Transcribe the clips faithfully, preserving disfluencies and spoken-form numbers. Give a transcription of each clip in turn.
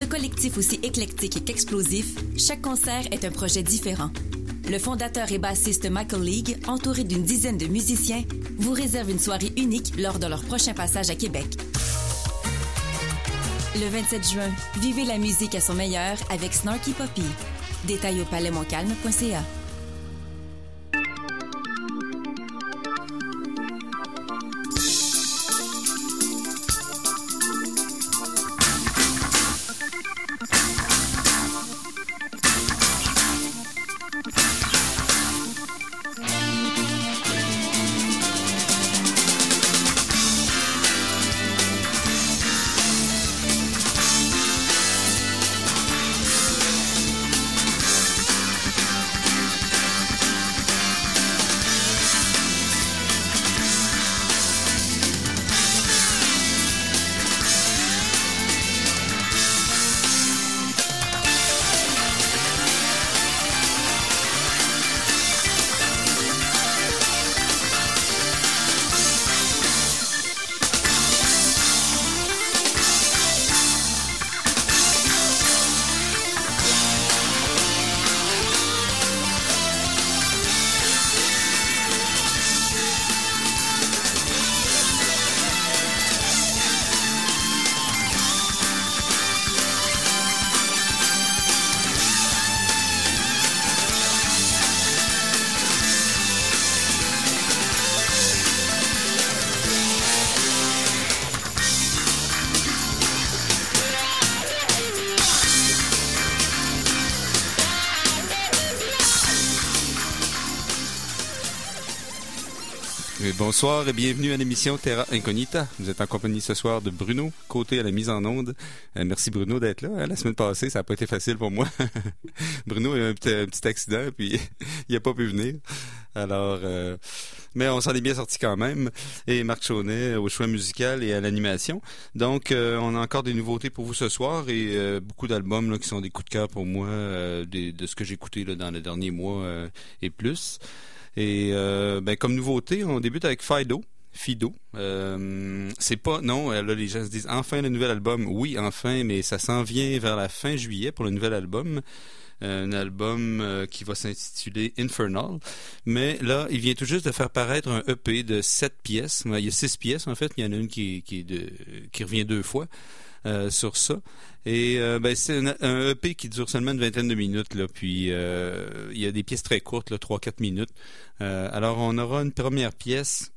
collectif aussi éclectique qu'explosif, chaque concert est un projet différent. Le fondateur et bassiste Michael League, entouré d'une dizaine de musiciens, vous réserve une soirée unique lors de leur prochain passage à Québec. Le vingt-sept juin, vivez la musique à son meilleur avec Snarky Puppy. Détails au palais montcalm point c a. Bonsoir et bienvenue à l'émission Terra Incognita. Vous êtes en compagnie ce soir de Bruno, côté à la mise en onde. Euh, merci Bruno d'être là. La semaine passée, ça n'a pas été facile pour moi. Bruno a eu un petit, un petit accident puis il n'a pas pu venir. Alors, euh, mais on s'en est bien sorti quand même. Et Marc Chaunet au choix musical et à l'animation. Donc, euh, on a encore des nouveautés pour vous ce soir et euh, beaucoup d'albums là, qui sont des coups de cœur pour moi euh, des, de ce que j'ai écouté là, dans les derniers mois euh, et plus. Et euh, ben, comme nouveauté, on débute avec Fido. Fido. Euh, c'est pas... Non, là, les gens se disent « Enfin, le nouvel album ». Oui, enfin, mais ça s'en vient vers la fin juillet pour le nouvel album. Euh, un album euh, qui va s'intituler Infernal. Mais là, il vient tout juste de faire paraître un E P de sept pièces. Il y a six pièces, en fait. Il y en a une qui, qui, est de, qui revient deux fois. Euh, sur ça. Et euh, ben, c'est un, un E P qui dure seulement une vingtaine de minutes. Là, puis euh, il y a des pièces très courtes, là, trois à quatre minutes. Euh, alors on aura une première pièce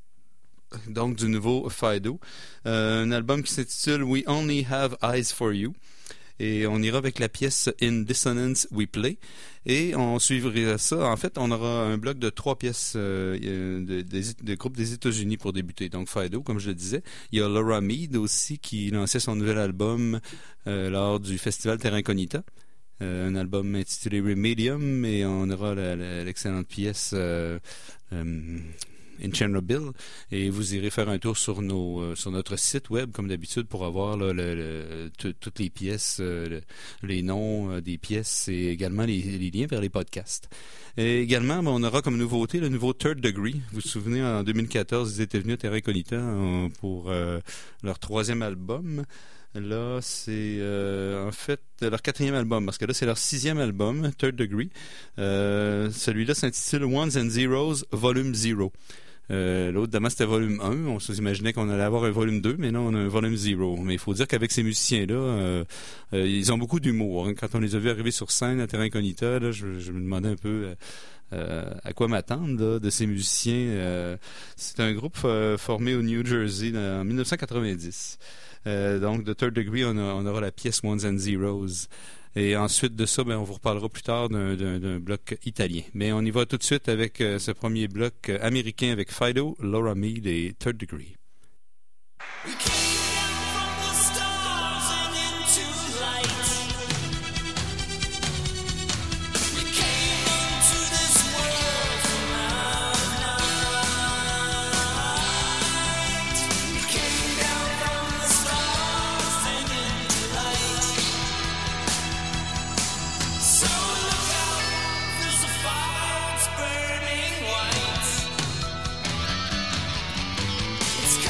donc du nouveau Fido. Euh, un album qui s'intitule We Only Have Eyes for You. Et on ira avec la pièce In Dissonance We Play. Et on suivra ça. En fait, on aura un bloc de trois pièces euh, de, de, de groupes des États-Unis pour débuter. Donc, Fido, comme je le disais. Il y a Laura Mead aussi qui lançait son nouvel album euh, lors du festival Terra Incognita. Euh, un album intitulé Remedium. Et on aura la, la, l'excellente pièce euh, euh, In Chernobyl, et vous irez faire un tour sur nos euh, sur notre site web comme d'habitude pour avoir là, le, le, t- toutes les pièces, euh, le, les noms euh, des pièces et également les, les liens vers les podcasts. Et également, ben, on aura comme nouveauté le nouveau Third Degree. Vous vous souvenez, en deux mille quatorze, ils étaient venus à Terra Incognita euh, pour euh, leur troisième album. Là, c'est euh, en fait leur quatrième album, parce que là, c'est leur sixième album, Third Degree. Euh, celui-là s'intitule Ones and Zeros, Volume Zero. Euh, l'autre, d'abord, c'était volume un. On s'imaginait qu'on allait avoir un volume deux, mais non, on a un volume zéro. Mais il faut dire qu'avec ces musiciens-là, euh, euh, ils ont beaucoup d'humour. Hein. Quand on les a vus arriver sur scène à Terra Incognita, là, je, je me demandais un peu euh, à quoi m'attendre là, de ces musiciens. Euh, c'est un groupe euh, formé au New Jersey en dix-neuf cent quatre-vingt-dix. Euh, donc, de Third Degree, on, a, on aura la pièce Ones and Zeros. Et ensuite de ça, ben, on vous reparlera plus tard d'un, d'un, d'un bloc italien. Mais on y va tout de suite avec euh, ce premier bloc euh, américain avec Fido, Laura Mead et Third Degree. It's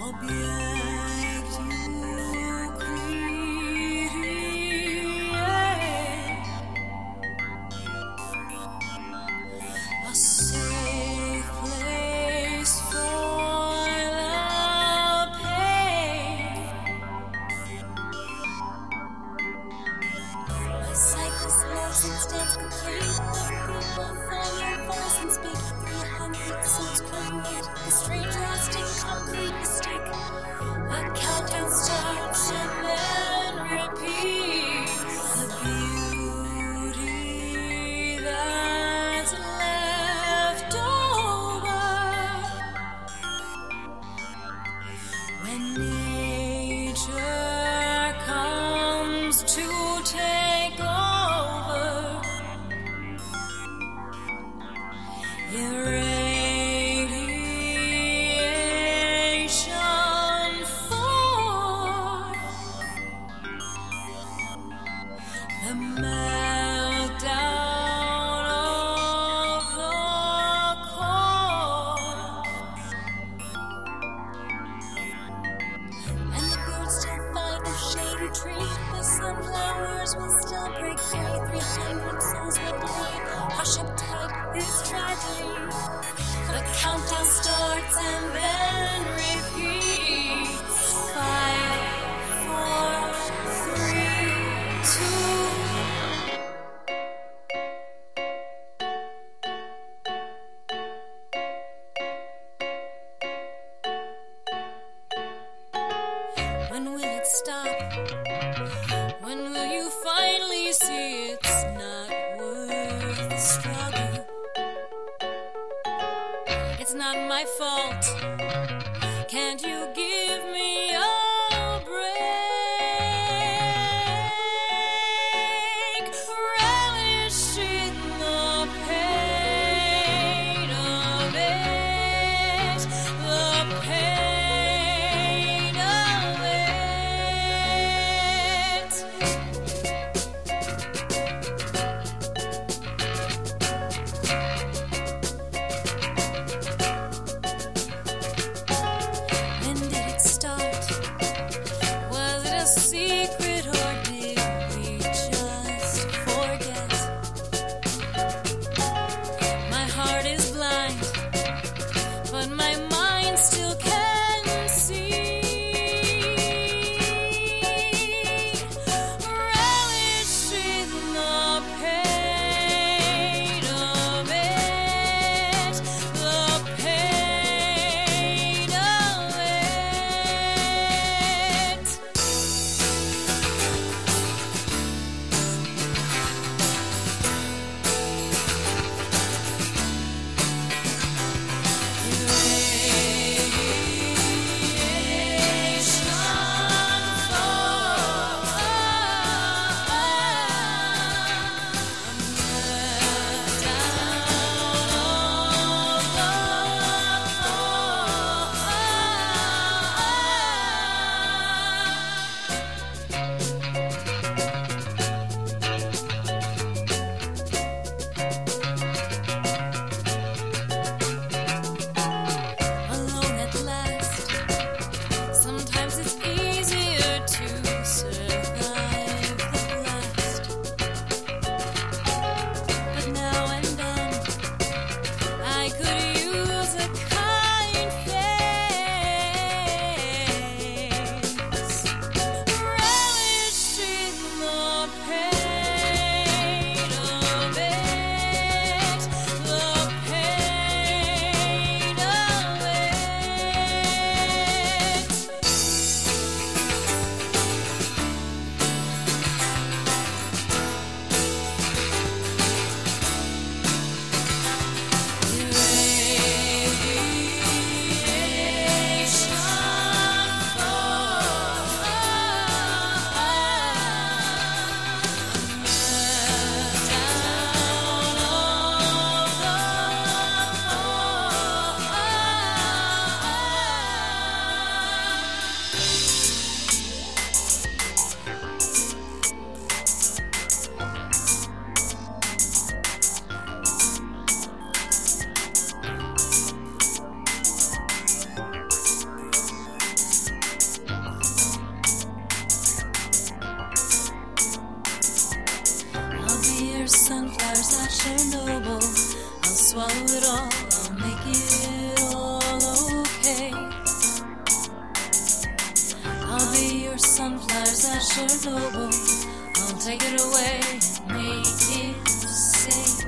Pain of it. Chernobyl. I'll swallow it all, I'll make it all okay. I'll be your sunflowers at Chernobyl. I'll take it away and make it safe.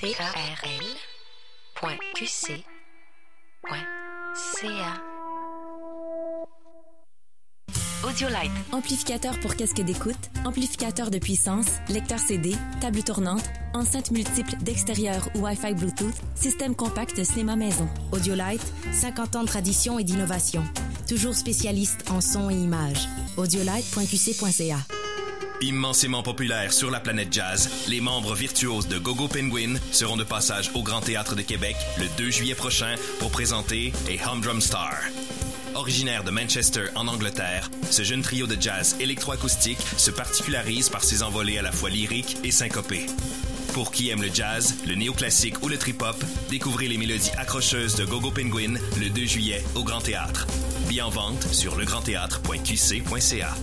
C A R L point Q C point C A. Audiolite. Amplificateur pour casque d'écoute, amplificateur de puissance, lecteur C D, table tournante, enceinte multiple d'extérieur ou Wi-Fi Bluetooth, système compact cinéma maison. Audiolite, cinquante ans de tradition et d'innovation. Toujours spécialiste en son et images. audiolite point Q C point C A. Immensément populaires sur la planète jazz, les membres virtuoses de Go-Go Penguin seront de passage au Grand Théâtre de Québec le deux juillet prochain pour présenter A Humdrum Star. Originaire de Manchester, en Angleterre, ce jeune trio de jazz électroacoustique se particularise par ses envolées à la fois lyriques et syncopées. Pour qui aime le jazz, le néoclassique ou le trip-hop, découvrez les mélodies accrocheuses de Go-Go Penguin le deux juillet au Grand Théâtre. Billets en vente sur le grand théâtre point Q C point C A.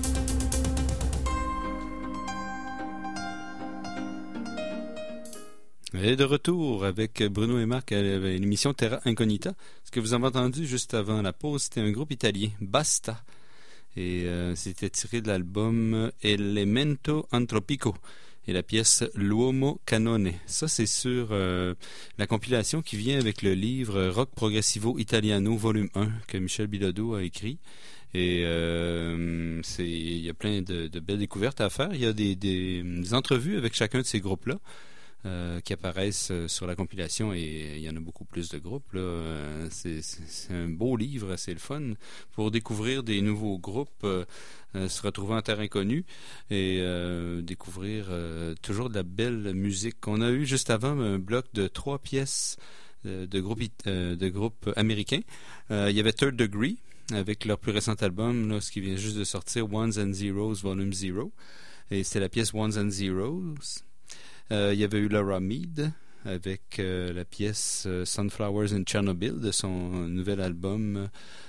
Et de retour avec Bruno et Marc à l'émission Terra Incognita. Ce que vous avez entendu juste avant la pause, c'était un groupe italien, Basta. Et euh, c'était tiré de l'album Elemento Antropico et la pièce L'Uomo Canone. Ça, c'est sur euh, la compilation qui vient avec le livre Rock Progressivo Italiano volume un que Michel Bilodeau a écrit. Et euh, c'est, il y a plein de, de belles découvertes à faire. Il y a des, des, des entrevues avec chacun de ces groupes-là. Euh, qui apparaissent euh, sur la compilation, et il y en a beaucoup plus de groupes là. Euh, c'est, c'est, c'est un beau livre, c'est le fun pour découvrir des nouveaux groupes, euh, euh, se retrouver en terre inconnue et euh, découvrir euh, toujours de la belle musique. On a eu juste avant un bloc de trois pièces euh, de groupes euh, de groupes américains. Euh, il y avait Third Degree avec leur plus récent album là, ce qui vient juste de sortir, Ones and Zeros Volume Zero, et c'était la pièce Ones and Zeros. Euh, il y avait eu Laura Mead avec euh, la pièce euh, Sunflowers in Chernobyl de son nouvel album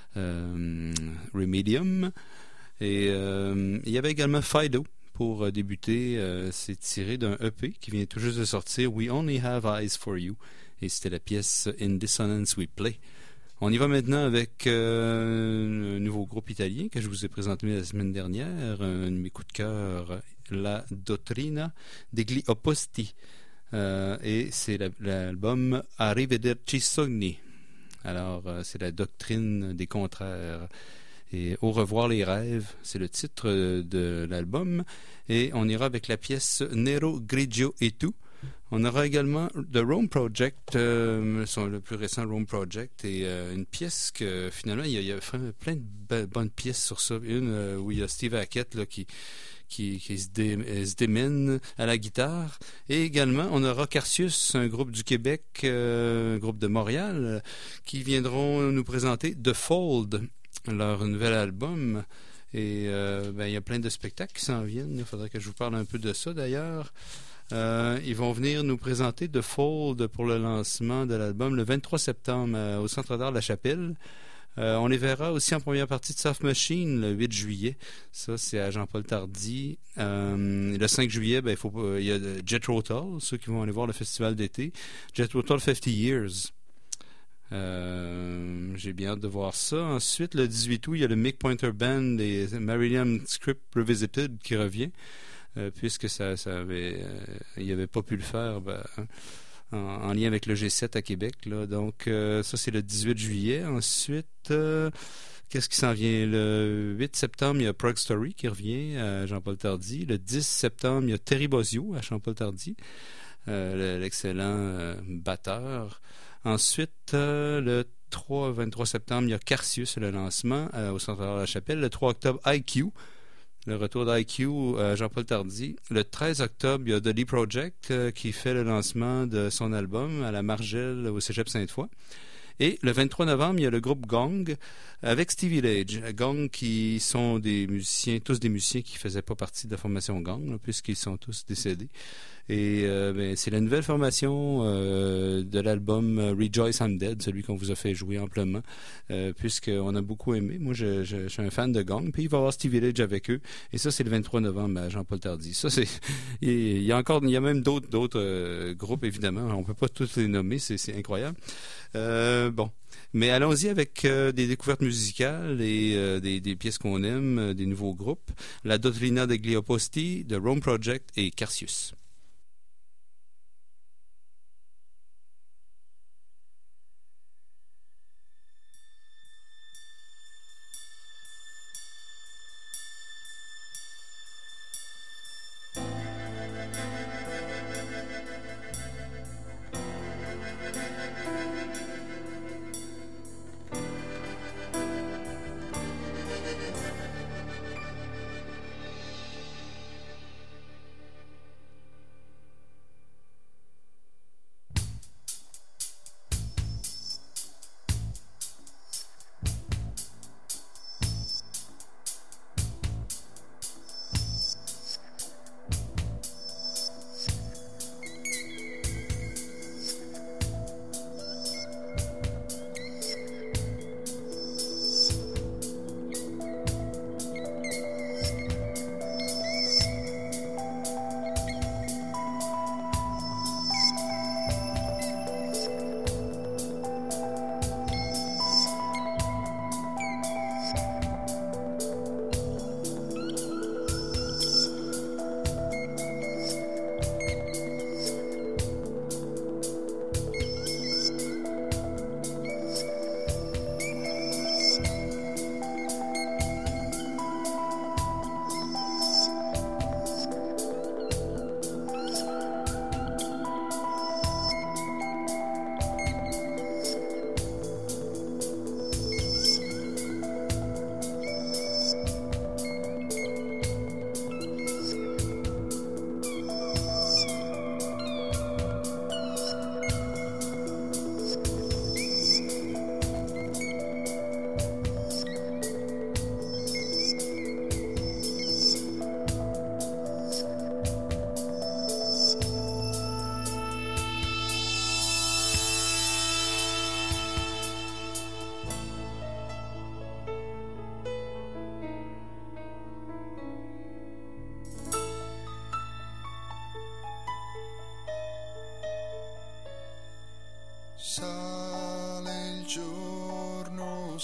euh, Remedium. Et euh, il y avait également Fido pour euh, débuter. Euh, c'est tiré d'un E P qui vient tout juste de sortir, We Only Have Eyes for You. Et c'était la pièce In Dissonance We Play. On y va maintenant avec euh, un nouveau groupe italien que je vous ai présenté la semaine dernière, un de mes coups de cœur, La Dottrina degli Opposti. Euh, et c'est la, l'album Arrivederci Sogni. Alors, euh, c'est la doctrine des contraires. Et Au revoir les rêves, c'est le titre de l'album. Et on ira avec la pièce Nero, Grigio et tout. On aura également The Rome Project, euh, son, le plus récent Rome Project, et euh, une pièce que finalement, il y a, il y a plein de be- bonnes pièces sur ça. Une euh, où il y a Steve Hackett là, qui, qui, qui se, dé, se démène à la guitare. Et également, on aura Carcius, un groupe du Québec, euh, un groupe de Montréal, euh, qui viendront nous présenter The Fold, leur nouvel album. Et euh, ben, il y a plein de spectacles qui s'en viennent. Il faudrait que je vous parle un peu de ça d'ailleurs. Euh, ils vont venir nous présenter The Fold pour le lancement de l'album le vingt-trois septembre euh, au Centre d'art de la Chapelle. Euh, on les verra aussi en première partie de Soft Machine le huit juillet. Ça, c'est à Jean-Paul Tardy. Euh, le cinq juillet, ben, il, faut, euh, il y a Jethro Tull, ceux qui vont aller voir le festival d'été. Jethro Tull cinquante Years. Euh, j'ai bien hâte de voir ça. Ensuite, le dix-huit août, il y a le Mick Pointer Band et Marillion Script Revisited qui revient. Euh, puisque ça, ça avait, euh, il n'avait pas pu le faire ben, en, en lien avec le G sept à Québec. Là. Donc, euh, ça, c'est le dix-huit juillet. Ensuite, euh, qu'est-ce qui s'en vient? Le huit septembre, il y a Prog Story qui revient à Jean-Paul Tardy. Le dix septembre, il y a Terry Bozzio à Jean-Paul Tardy, euh, l'excellent euh, batteur. Ensuite, euh, le trois, vingt-trois septembre, il y a Carcius, le lancement euh, au Centre de la Chapelle. Le trois octobre, I Q. Le retour d'I Q à Jean-Paul Tardy. Le treize octobre, il y a The Lee Project euh, qui fait le lancement de son album à la Margelle au Cégep Sainte-Foy. Et le vingt-trois novembre, il y a le groupe Gong avec Stevie Lage. Gong qui sont des musiciens, tous des musiciens qui ne faisaient pas partie de la formation Gong, là, puisqu'ils sont tous décédés. Et euh, ben, c'est la nouvelle formation euh, de l'album Rejoice I'm Dead, celui qu'on vous a fait jouer amplement, euh, puisqu'on a beaucoup aimé. Moi, je, je, je suis un fan de Gong. Puis il va y avoir Stevie Lage avec eux. Et ça, c'est le vingt-trois novembre à Jean-Paul Tardy. Ça, c'est. Il y a encore, il y a même d'autres, d'autres euh, groupes, évidemment. On ne peut pas tous les nommer, c'est, c'est incroyable. Euh, bon. Mais allons-y avec euh, des découvertes musicales et euh, des, des pièces qu'on aime, euh, des nouveaux groupes. La Dottrina degli Opposti, The Rome Project et Carcius.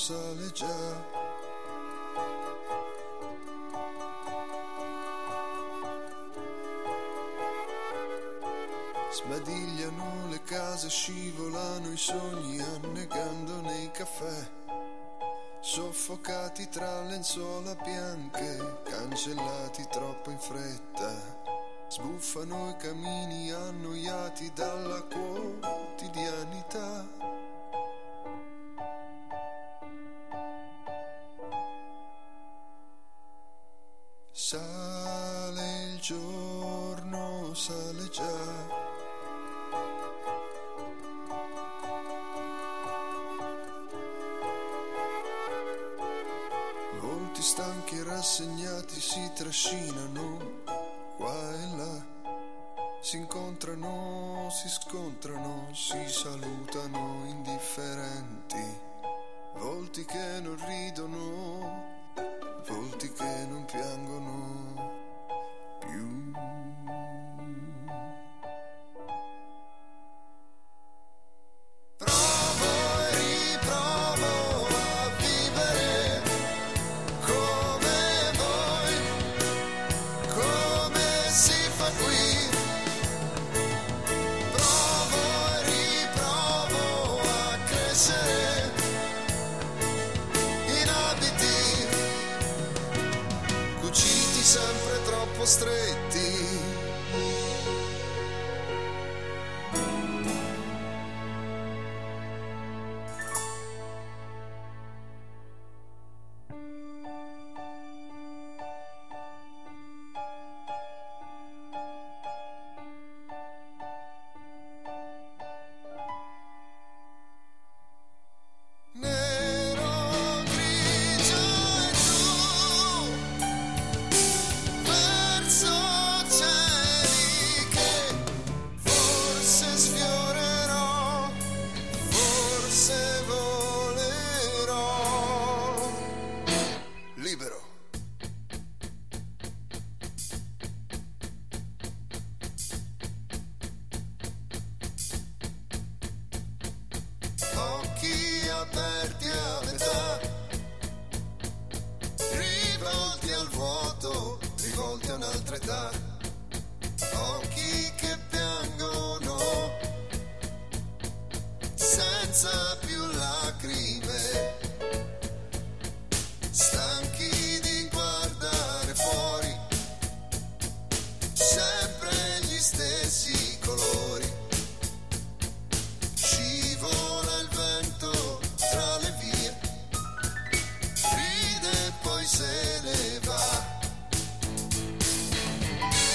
sale già. Sbadigliano le case, scivolano i sogni, annegando nei caffè. Soffocati tra lenzuola bianche, cancellati troppo in fretta. Sbuffano i camini annoiati dalla quotidianità. Sale il giorno, sale già. Volti stanchi e rassegnati si trascinano qua e là, si incontrano, si scontrano, si salutano indifferenti. Volti che non ridono, volti che non piangono più. Provo e riprovo a vivere come voi, come si fa qui. Provo e riprovo a crescere in abiti cuciti sempre troppo stretti. Nero, grigio e giù, verso cieli che forse sfiorerò, forse volerò libero. Occhi aperti a metà, rivolti al vuoto, rivolti a un'altra età. Occhi che piangono senza più lacrime, stanchi di guardare fuori, sempre gli stessi colori. Scivola il vento tra le vie, ride e poi se ne va.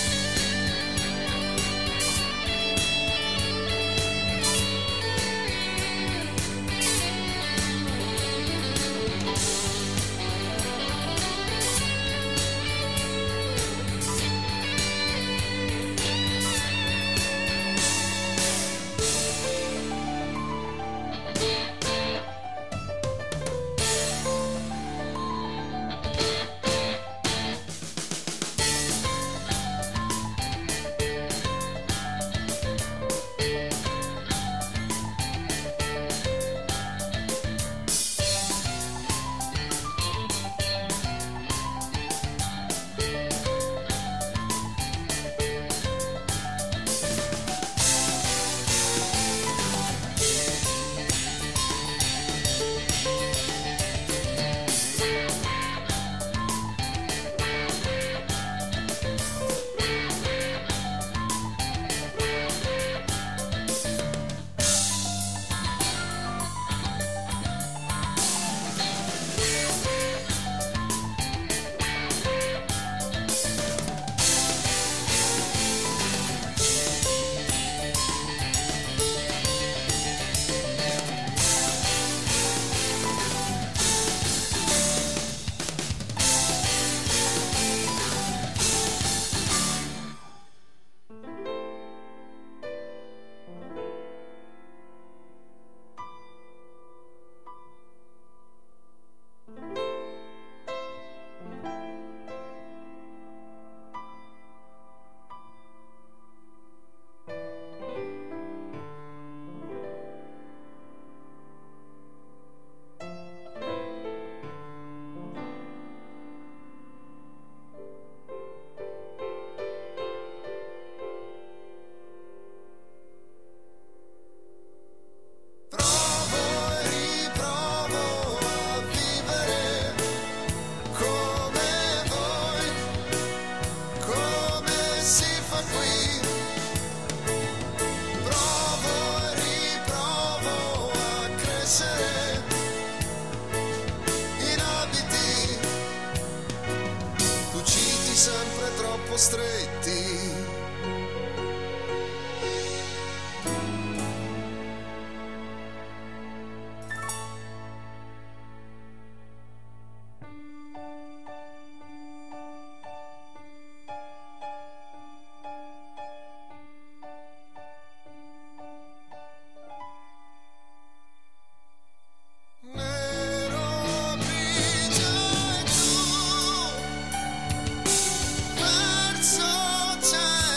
troppo stretti. Verso cielo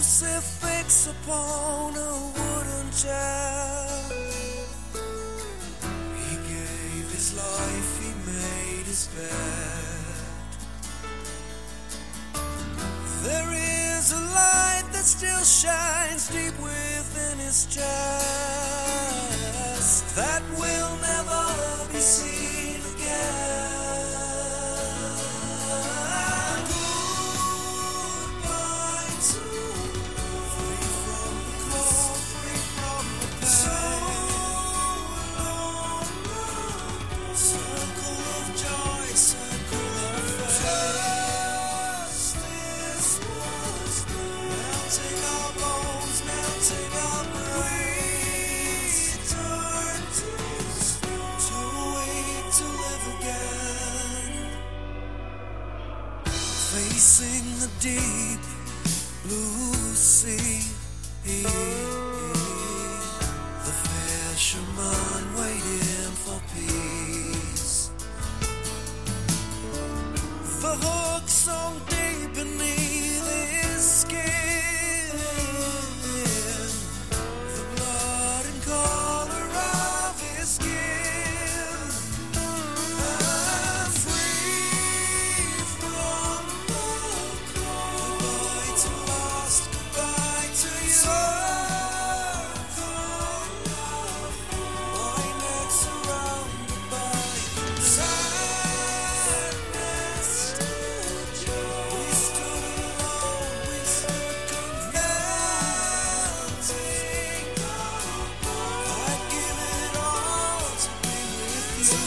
crucifix upon a wooden chair. He gave his life, he made his bed. There is a light that still shines deep within his chest that will never be seen again. Facing the deep blue sea, the fisherman waiting for peace. The hook sunk deep beneath his skin, the blood and color of his skin. I'm free from goodbye to lost, goodbye to you. My neck surrounded by sadness. We stood alone, we stood confessing. I'd give it all to be with you.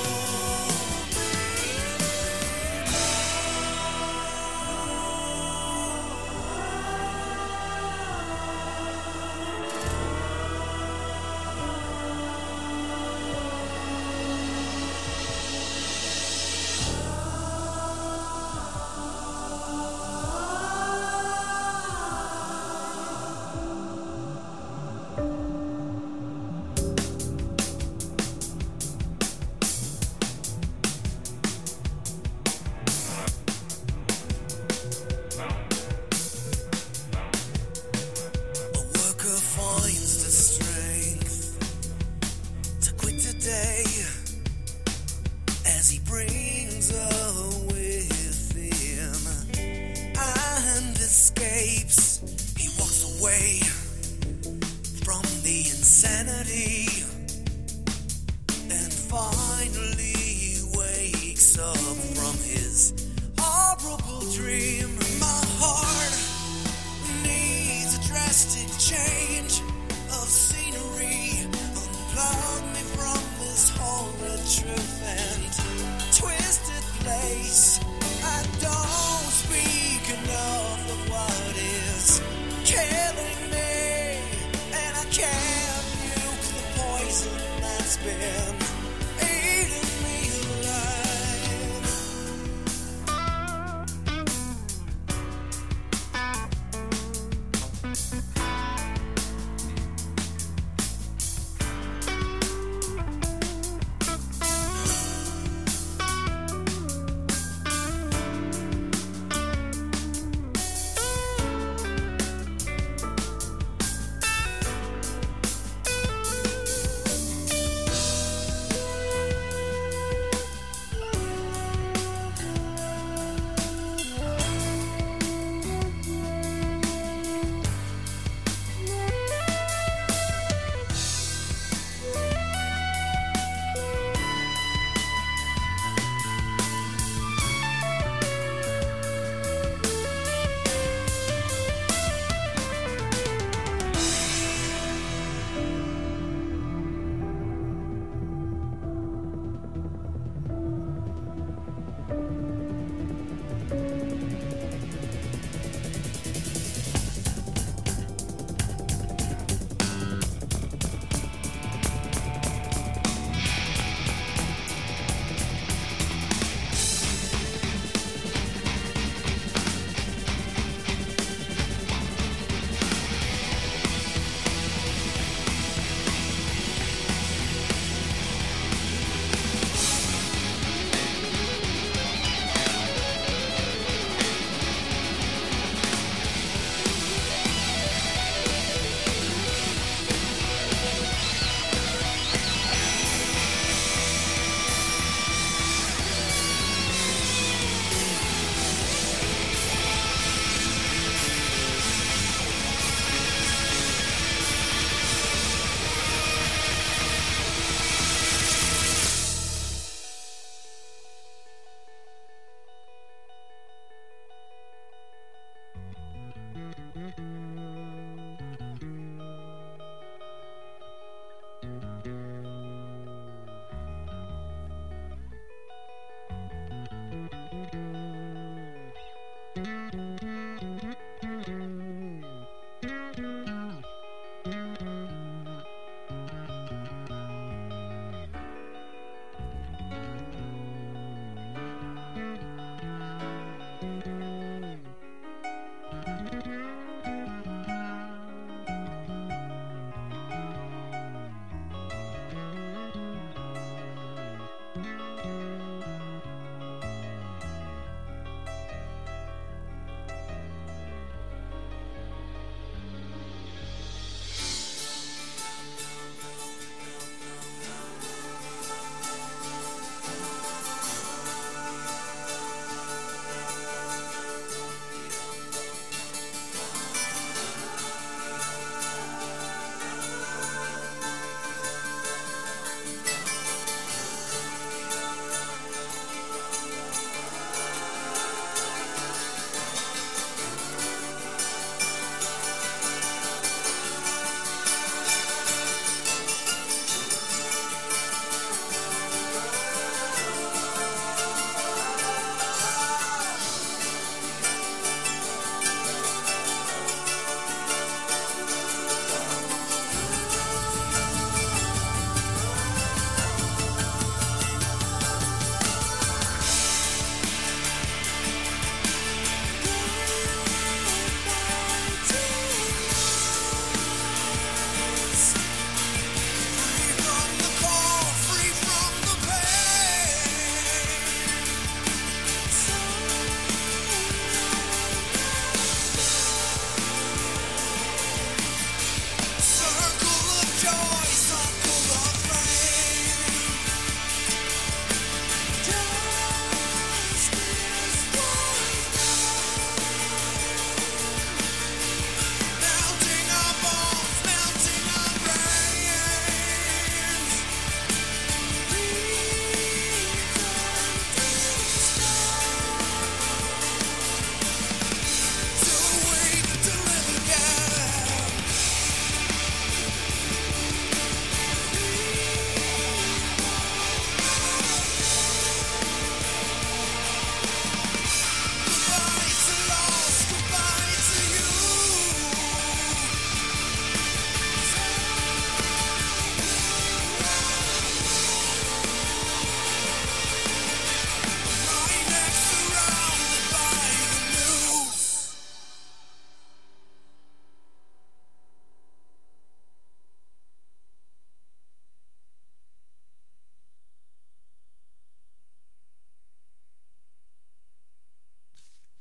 A worker finds the strength to quit today as he brings her with him and escapes. He walks away from the insanity and finally wakes up from his horrible dream. My heart needs a drastic change of scenery. Unplug me from this horrid truth and twisted place. I don't speak enough of what is killing me, and I can't nuke the poison that's been eating me alive.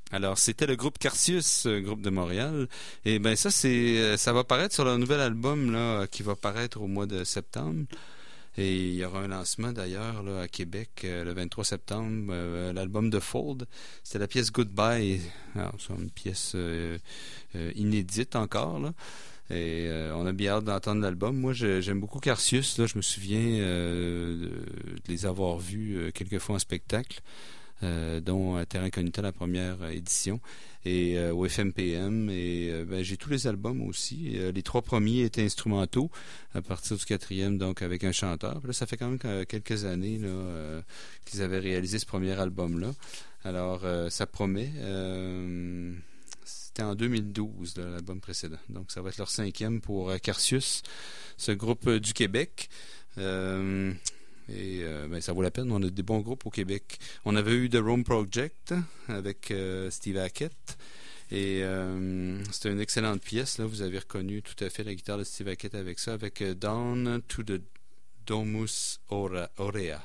Alors, c'était le groupe Carcius, euh, groupe de Montréal. Et ben ça, c'est, euh, ça va paraître sur leur nouvel album là, qui va paraître au mois de septembre. Et il y aura un lancement d'ailleurs là, à Québec euh, le vingt-trois septembre, euh, l'album de Fold. C'était la pièce Goodbye. Alors, c'est une pièce euh, euh, inédite encore, là. Et euh, on a bien hâte d'entendre l'album. Moi, je, j'aime beaucoup Carcius. Là, je me souviens euh, de, de les avoir vus euh, quelques fois en spectacle, euh, dont à Terra Incognita, la première édition, et euh, au F M P M. Et euh, ben, j'ai tous les albums aussi. Et, euh, les trois premiers étaient instrumentaux, à partir du quatrième, donc avec un chanteur. Puis là, ça fait quand même quelques années là, euh, qu'ils avaient réalisé ce premier album-là. Alors, euh, ça promet. Euh, C'était en deux mille douze, là, l'album précédent. Donc, ça va être leur cinquième pour euh, Carcius, ce groupe euh, du Québec. Euh, et euh, ben, ça vaut la peine. On a des bons groupes au Québec. On avait eu The Rome Project avec euh, Steve Hackett. Et euh, c'était une excellente pièce. Là. Vous avez reconnu tout à fait la guitare de Steve Hackett avec ça, avec euh, Down to the Domus Ora, Aurea.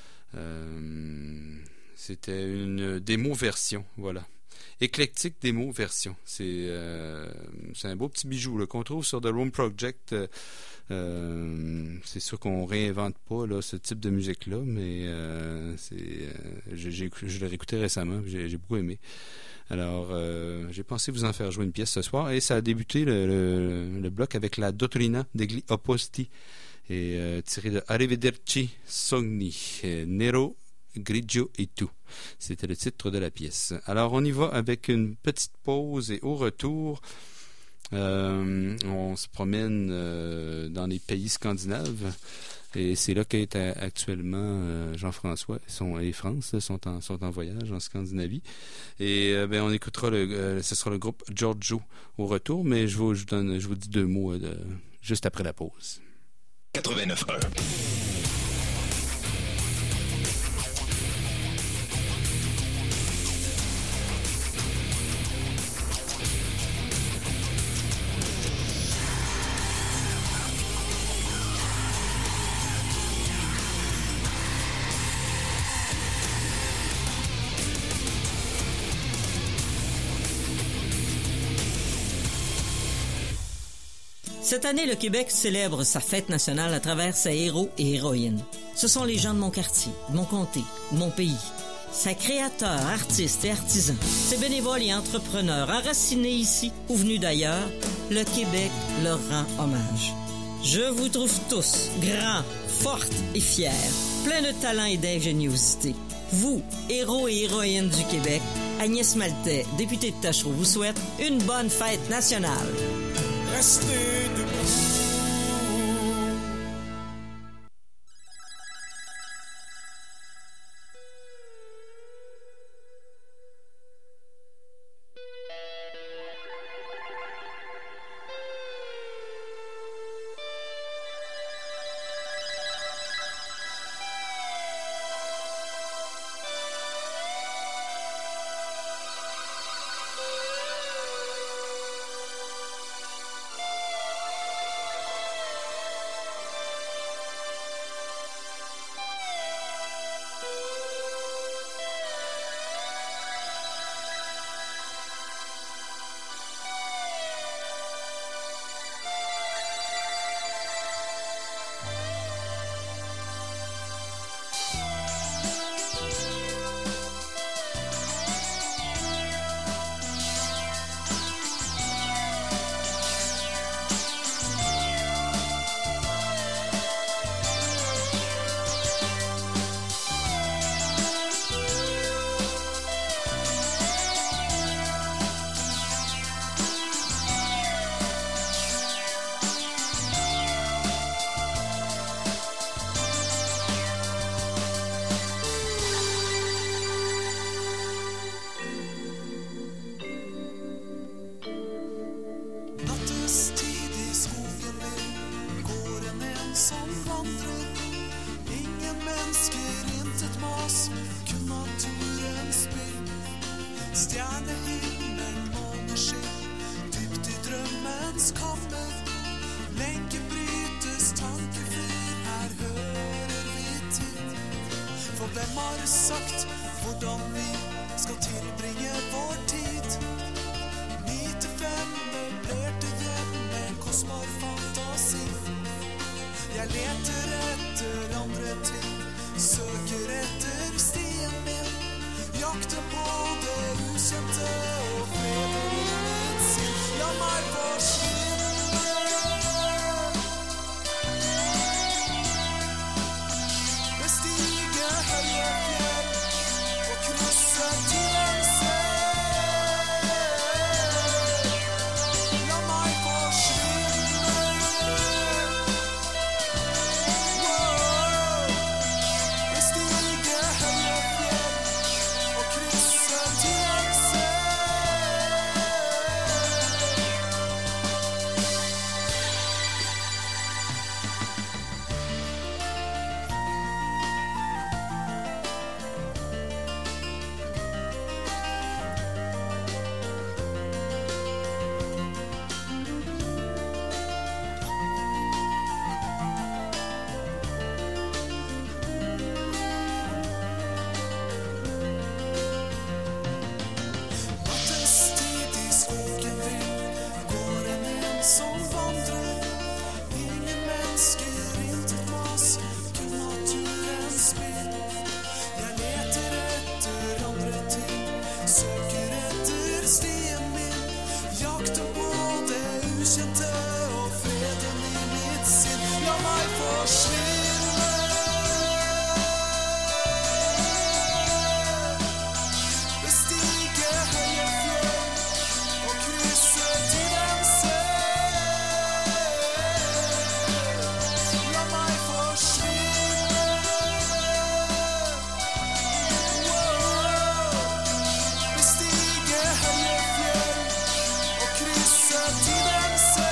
Euh, c'était une démo version, voilà. Éclectique démo version. C'est, euh, c'est un beau petit bijou là, qu'on trouve sur The Rome Project. Euh, euh, c'est sûr qu'on réinvente pas là, ce type de musique-là, mais euh, c'est, euh, j'ai, j'ai, je l'ai réécouté récemment, j'ai, j'ai beaucoup aimé. Alors, euh, j'ai pensé vous en faire jouer une pièce ce soir, et ça a débuté le, le, le bloc avec la Dottrina degli Opposti, et euh, tiré de Arrivederci Sogni, Nero Grigio et tout. C'était le titre de la pièce. Alors, on y va avec une petite pause et au retour, euh, on se promène euh, dans les pays scandinaves et c'est là qu'est actuellement euh, Jean-François sont, et France là, sont, en, sont en voyage en Scandinavie. Et euh, ben, on écoutera, le, euh, ce sera le groupe Giorgio au retour, mais je vous, je donne, je vous dis deux mots euh, de, juste après la pause. quatre-vingt-neuf un. Cette année, le Québec célèbre sa fête nationale à travers ses héros et héroïnes. Ce sont les gens de mon quartier, de mon comté, de mon pays. Ses créateurs, artistes et artisans, ses bénévoles et entrepreneurs enracinés ici ou venus d'ailleurs, le Québec leur rend hommage. Je vous trouve tous grands, fortes et fiers, pleins de talent et d'ingéniosité. Vous, héros et héroïnes du Québec, Agnès Maltais, députée de Tachereau, vous souhaite une bonne fête nationale. Restez debout. Hvem har sagt hvordan vi skal tilbringe vår tid. Ni til fem møblerte hjem med en kostbar fantasi. Jeg leter etter andre ting, søker etter stien min. Jakter på det ukjente og freden i mitt sinn. La meg forsvinne. Bestige høye fjell og krysse tidens selv. La meg forsvinne. Wow. Bestige høye fjell og krysse tidens selv. Nattestid i skogen vil går en ensom vandrer. Ingen mennesker, intet mas, kun naturens spill. Jeg leter etter andre ting, søker etter stien min. Jakter på det ukjente og freden i mitt sinn. La meg forsvinne. Bestige høye fjell og krysse tidens selv. La meg forsvinne. Wow. Bestige høye fjell og krysse tidens selv.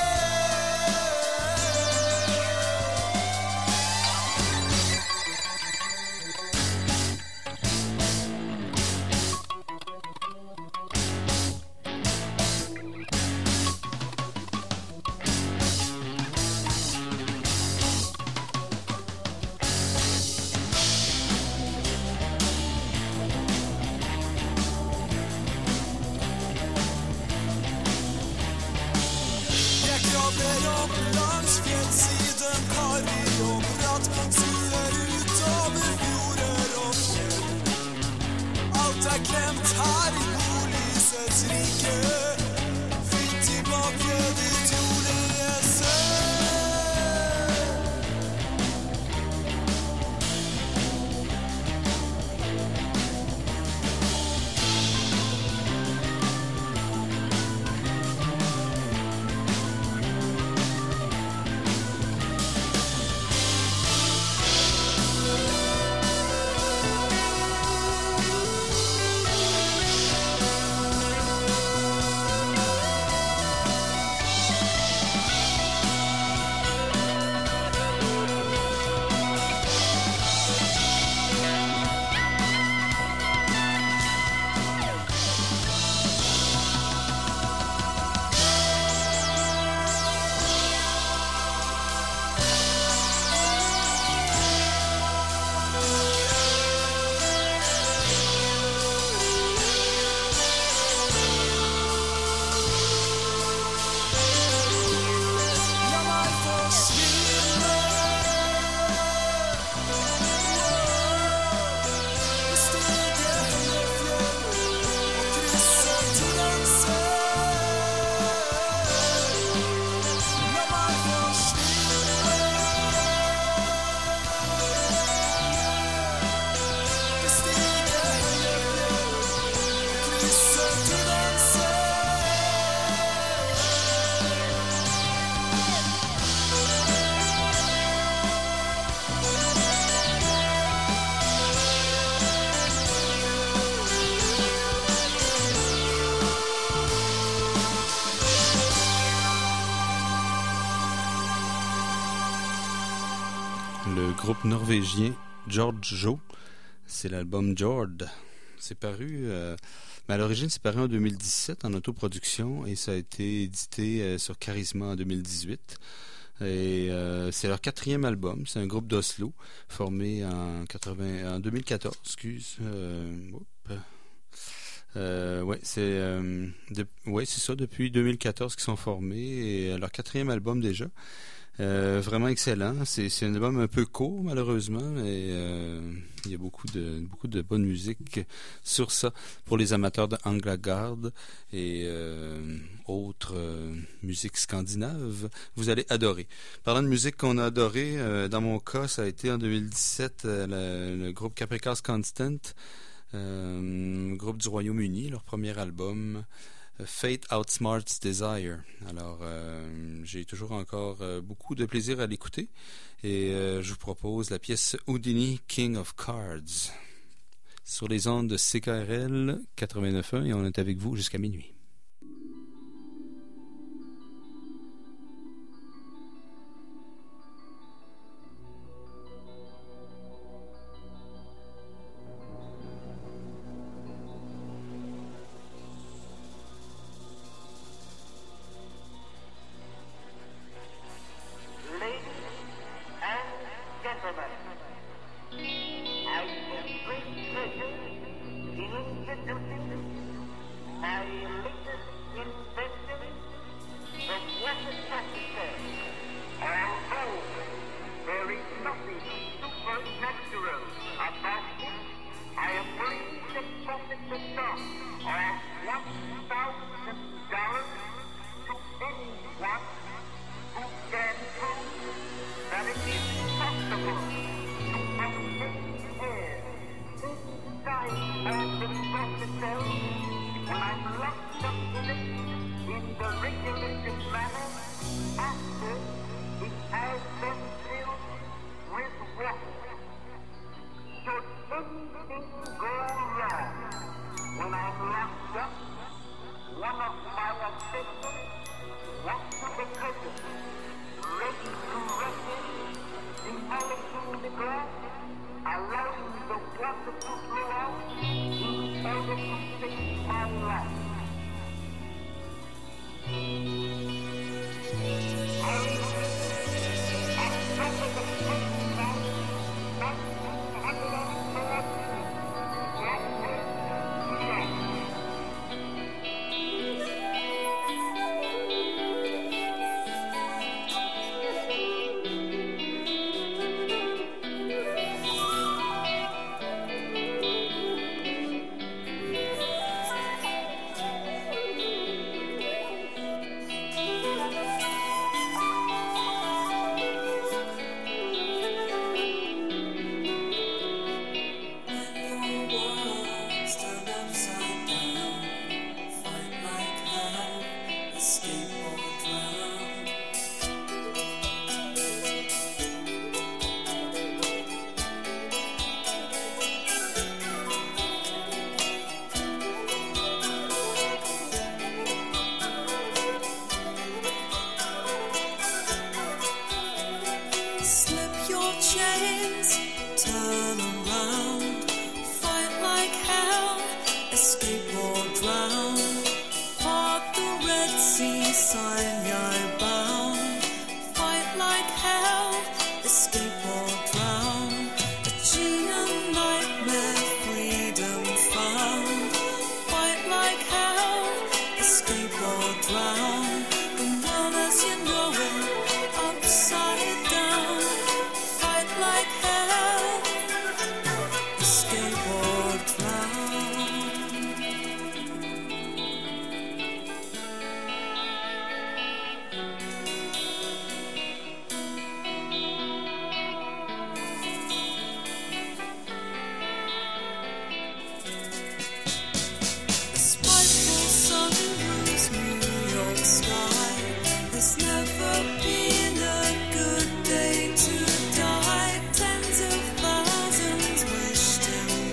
Jeg kravler opp langs fjellsiden, karrig og bratt, ser utover fjorder og fjell. Alt er glemt her i nordlysets rike. Finn tilbake ditt jordlige selv. La meg forsvinne. Bestige høye fjell og krysse tidens selv. La meg forsvinne. Bestige høye fjell og krysse tidens selv. Le groupe norvégien Giorgio, c'est l'album Jord. C'est paru, euh, mais à l'origine, c'est paru en deux mille dix-sept en autoproduction et ça a été édité euh, sur Charisma en deux mille dix-huit. Et euh, c'est leur quatrième album. C'est un groupe d'Oslo formé en, quatre-vingts, en deux mille quatorze. Excuse. Euh, oups. Euh, ouais, c'est euh, de, ouais, c'est ça, depuis deux mille quatorze qu'ils sont formés et leur quatrième album déjà. Euh, vraiment excellent. C'est, c'est un album un peu court malheureusement, mais euh, il y a beaucoup de beaucoup de bonne musique sur ça pour les amateurs de Anglagard et euh, autres euh, musiques scandinaves. Vous allez adorer. Parlant de musique qu'on a adoré, euh, dans mon cas, ça a été en deux mille dix-sept euh, le, le groupe Capricorn Constant, euh, groupe du Royaume-Uni, leur premier album. Fate Outsmarts Desire. Alors, euh, j'ai toujours encore euh, beaucoup de plaisir à l'écouter et euh, je vous propose la pièce Houdini King of Cards sur les ondes de C K R L quatre-vingt-neuf point un et on est avec vous jusqu'à minuit. Tens of thousands wished him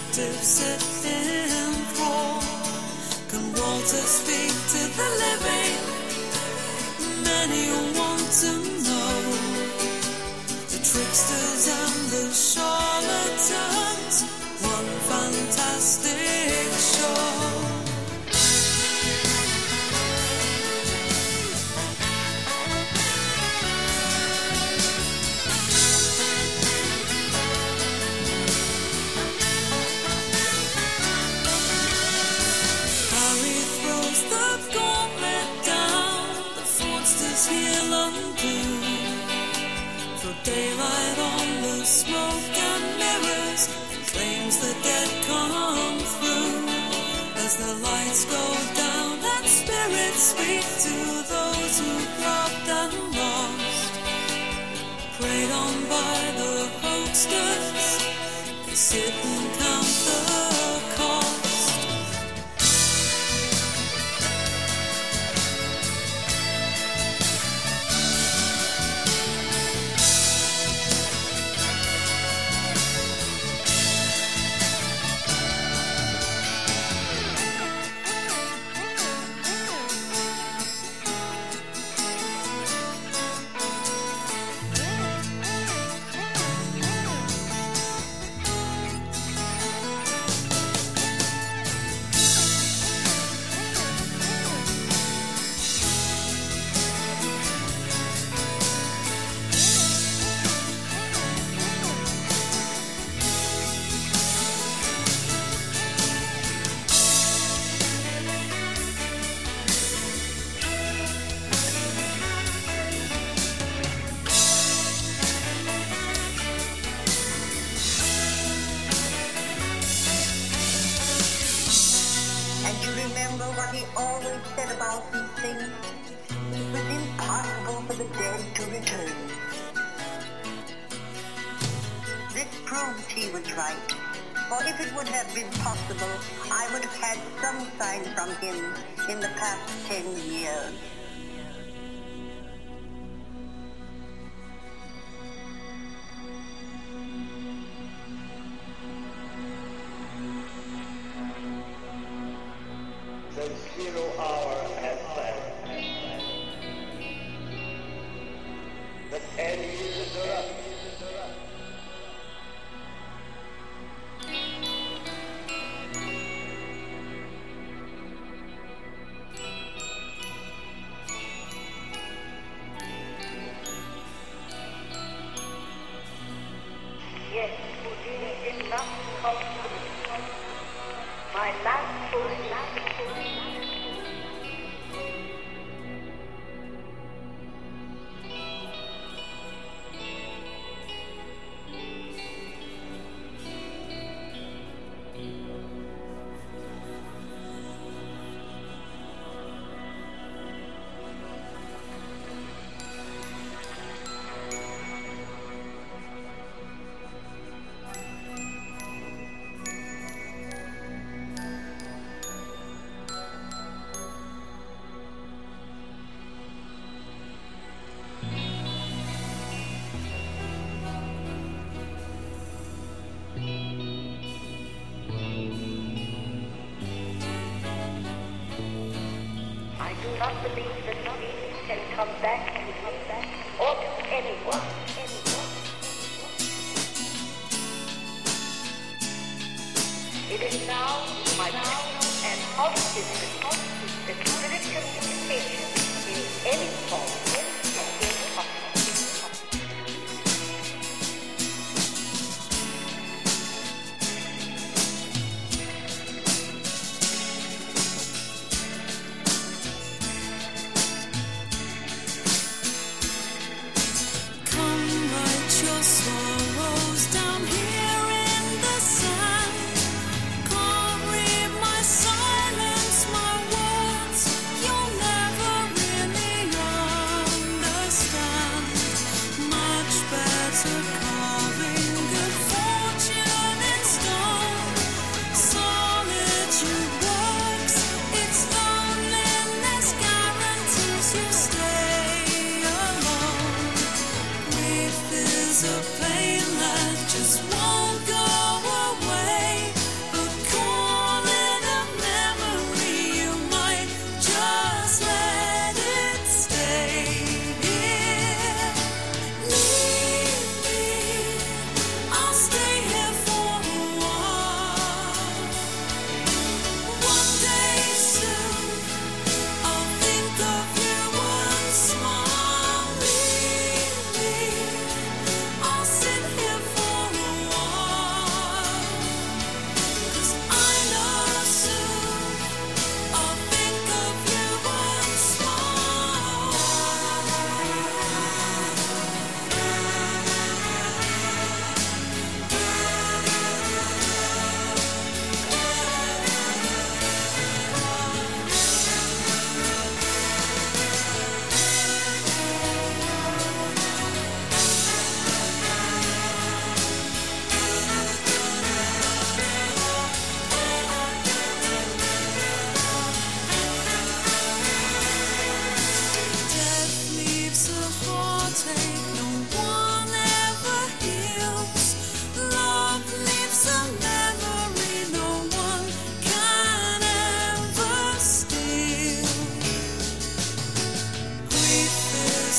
perspective set in thrall. Can Walter speak to the living? Many want to know the tricksters and the charlatans. One fantastic show. Daylight on the smoke and mirrors, and claims the dead come through. As the lights go down and spirits speak to those who've loved and lost, preyed on by the hoaxers, they sit and count the cost. Down here in the sand, can't read my silence, my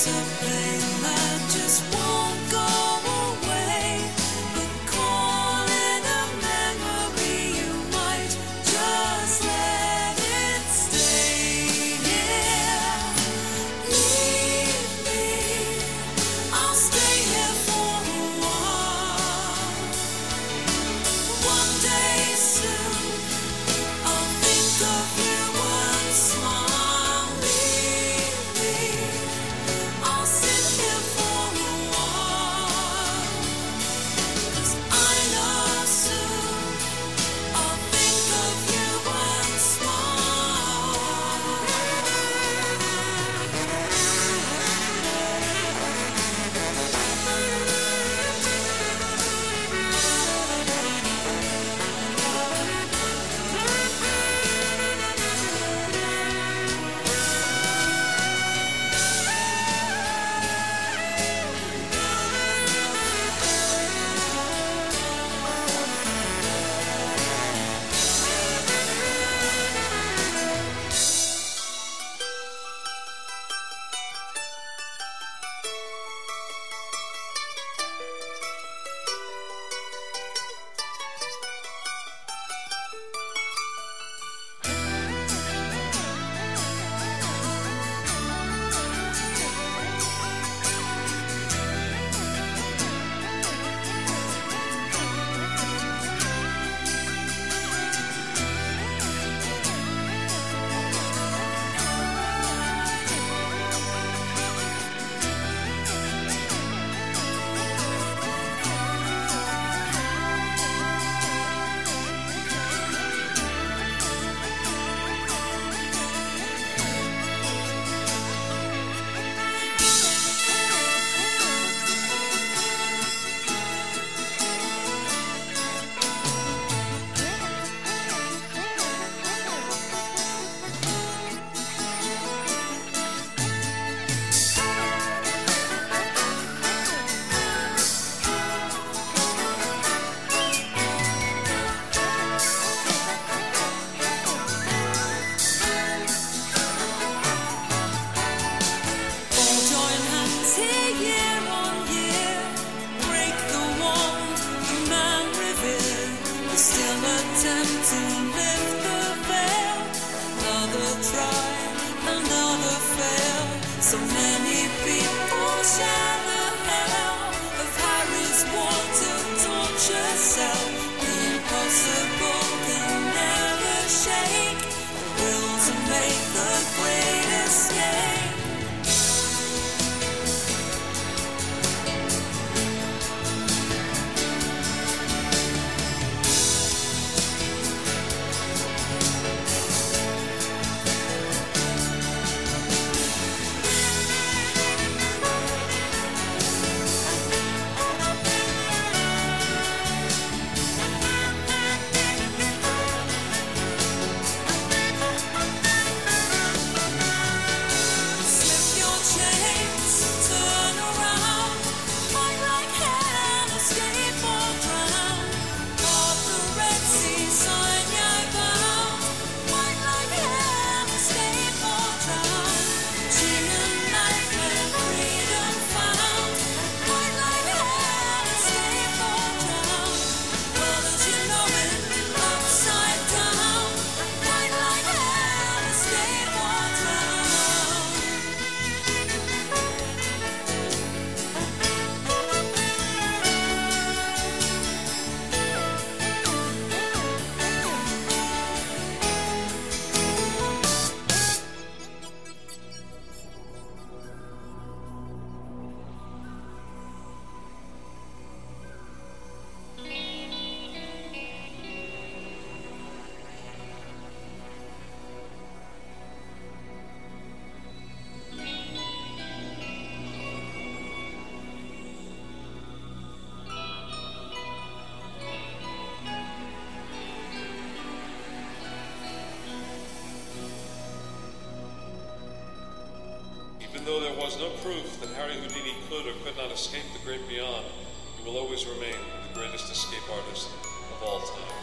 Even though there was no proof that Harry Houdini could or could not escape the great beyond, he will always remain the greatest escape artist of all time.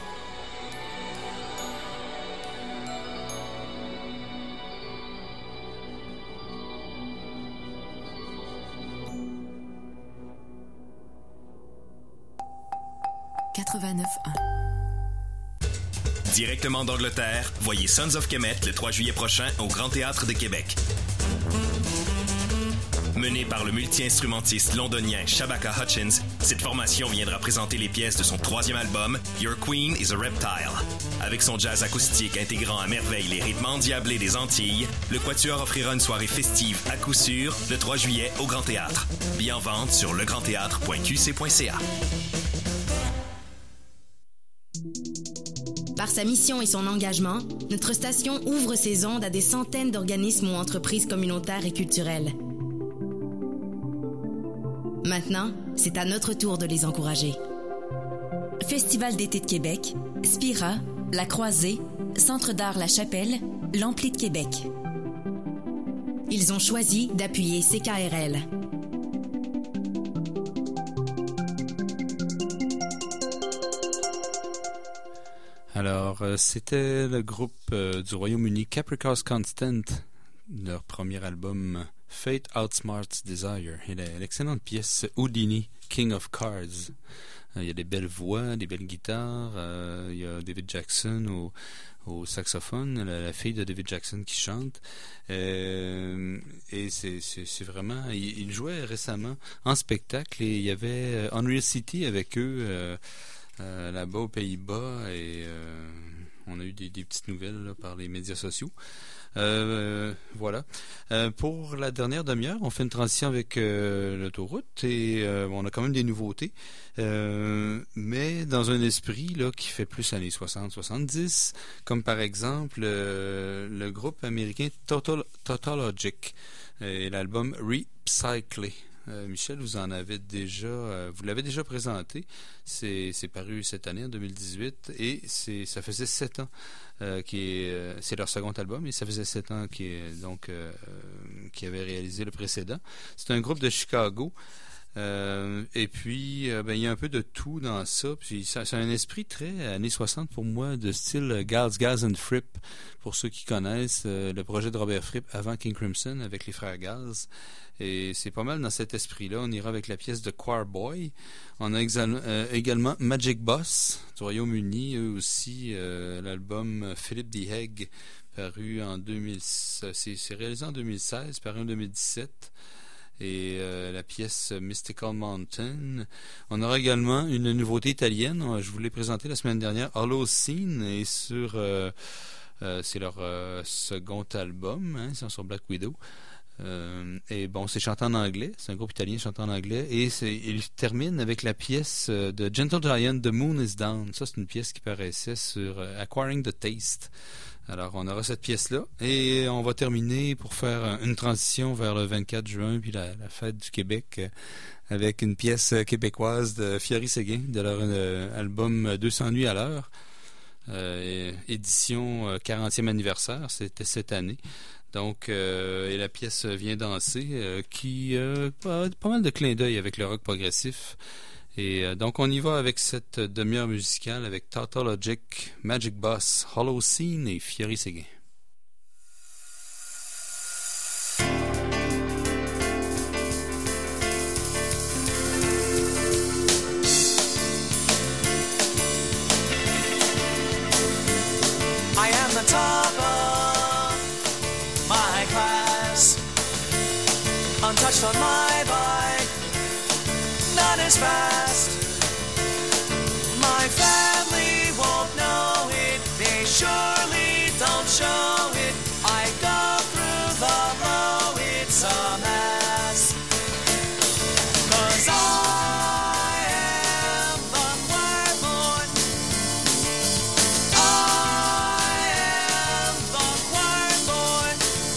quatre-vingt-neuf un. Directement d'Angleterre, voyez Sons of Kemet le trois juillet prochain au Grand Théâtre de Québec. Menée par le multi-instrumentiste londonien Shabaka Hutchins, cette formation viendra présenter les pièces de son troisième album, Your Queen is a Reptile. Avec son jazz acoustique intégrant à merveille les rythmes endiablés des Antilles, le Quatuor offrira une soirée festive à coup sûr le trois juillet au Grand Théâtre. Billets en vente sur le grand théâtre point q c point c a. Par sa mission et son engagement, notre station ouvre ses ondes à des centaines d'organismes ou entreprises communautaires et culturelles. Maintenant, c'est à notre tour de les encourager. Festival d'été de Québec, Spira, La Croisée, Centre d'art La Chapelle, l'Ampli de Québec. Ils ont choisi d'appuyer C K R L. Alors, euh, c'était le groupe euh, du Royaume-Uni Capricorn Constant, leur premier album Fate Outsmarts Desire, et l'excellente pièce Houdini, King of Cards. Il y a des belles voix, des belles guitares. Euh, il y a David Jackson au, au saxophone, la, la fille de David Jackson qui chante. Euh, et c'est, c'est, c'est vraiment... Il, il jouait récemment en spectacle et il y avait Unreal City avec eux euh, euh, là-bas aux Pays-Bas et euh, on a eu des, des petites nouvelles là, par les médias sociaux. Euh, voilà. Euh, pour la dernière demi-heure, on fait une transition avec euh, l'autoroute et euh, on a quand même des nouveautés, euh, mais dans un esprit là qui fait plus années soixante soixante-dix, comme par exemple euh, le groupe américain Total, Totalogic et l'album Recyclé. Euh, Michel, vous en avez déjà, euh, vous l'avez déjà présenté. C'est, c'est paru cette année, en deux mille dix-huit, et c'est, ça faisait sept ans euh, qui est, euh, c'est leur second album, et ça faisait sept ans qui est donc euh, qui avait réalisé le précédent. C'est un groupe de Chicago. Euh, et puis, euh, ben, il y a un peu de tout dans ça. Puis ça, c'est un esprit très années soixante pour moi, de style Gals, Gals and Fripp, pour ceux qui connaissent euh, le projet de Robert Fripp avant King Crimson avec les frères Gals. Et c'est pas mal dans cet esprit-là. On ira avec la pièce de Choir Boy. On a exa- euh, également Magic Boss du Royaume-Uni, eux aussi, euh, l'album Philip the Egg, paru en deux mille seize. C'est, c'est réalisé en deux mille seize, paru en deux mille dix-sept. Et euh, la pièce Mystical Mountain. On aura également une nouveauté italienne. Je vous l'ai présentée la semaine dernière, Holocene, et sur euh, euh, c'est leur euh, second album, hein, c'est sur Black Widow. Euh, et bon, c'est chanté en anglais, c'est un groupe italien chanté en anglais, et c'est, il termine avec la pièce de Gentle Giant, The Moon is Down. Ça, c'est une pièce qui paraissait sur euh, Acquiring the Taste. Alors, on aura cette pièce-là, et on va terminer pour faire une transition vers le vingt-quatre juin, puis la, la fête du Québec, avec une pièce québécoise de Fiori Séguin, de leur euh, album deux cents nuits à l'heure, euh, édition quarantième anniversaire, c'était cette année. Donc, euh, et la pièce Vient danser, euh, qui euh, a pas mal de clins d'œil avec le rock progressif. Et euh, donc, on y va avec cette demi-heure musicale avec Tautologic, Magic Boss, Holocene et Fiori Séguin. I am the top of my class, untouched on my bike, not as fast. My family won't know it, they surely don't show it. I go through the low, it's a mess. 'Cause I am the choir boy, I am the choir boy.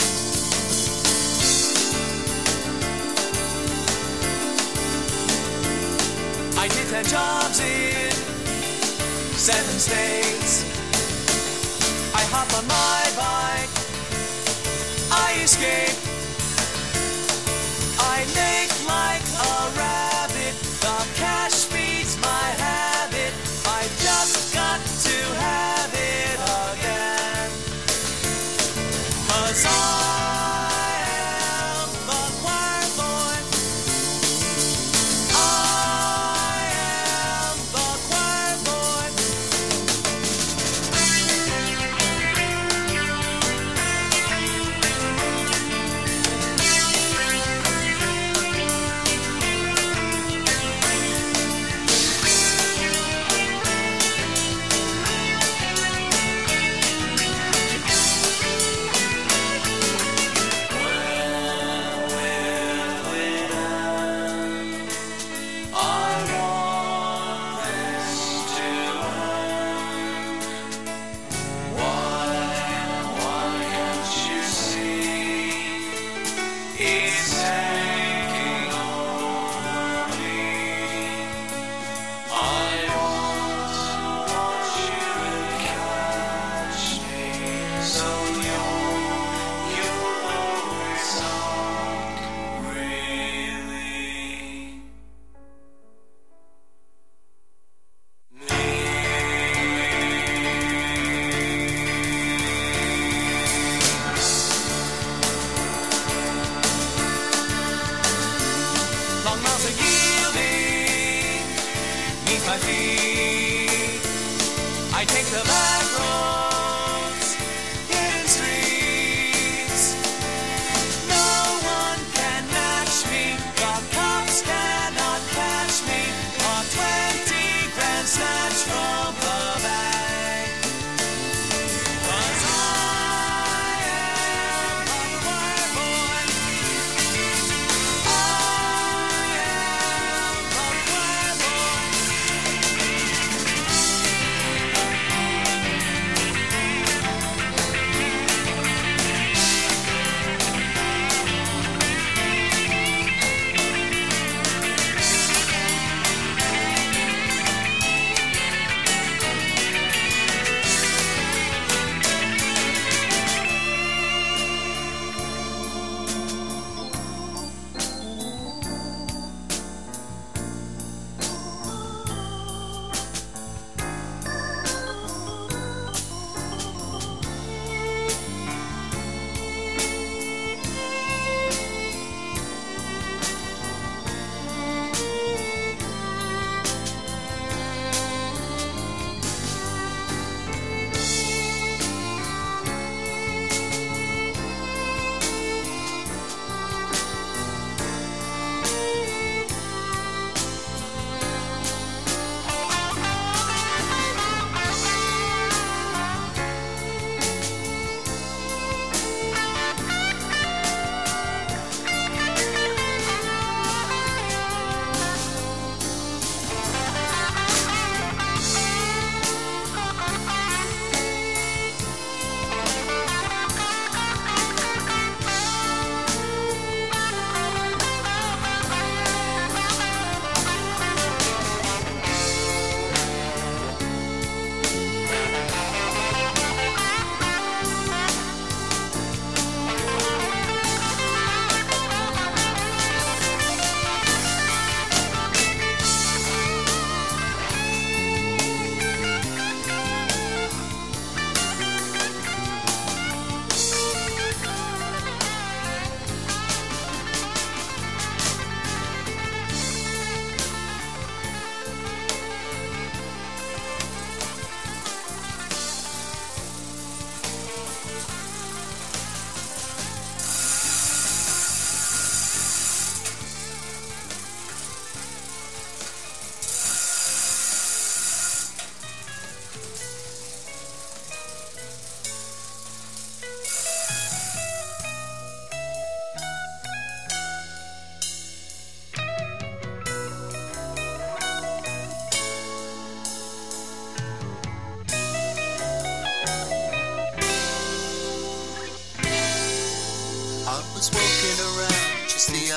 I did ten jobs in seven states. I hop on my bike, I escape. I make like a rabbit, the cash feeds my habit. I've just got to have it again. 'Cause I am the choir boy, I am the choir boy.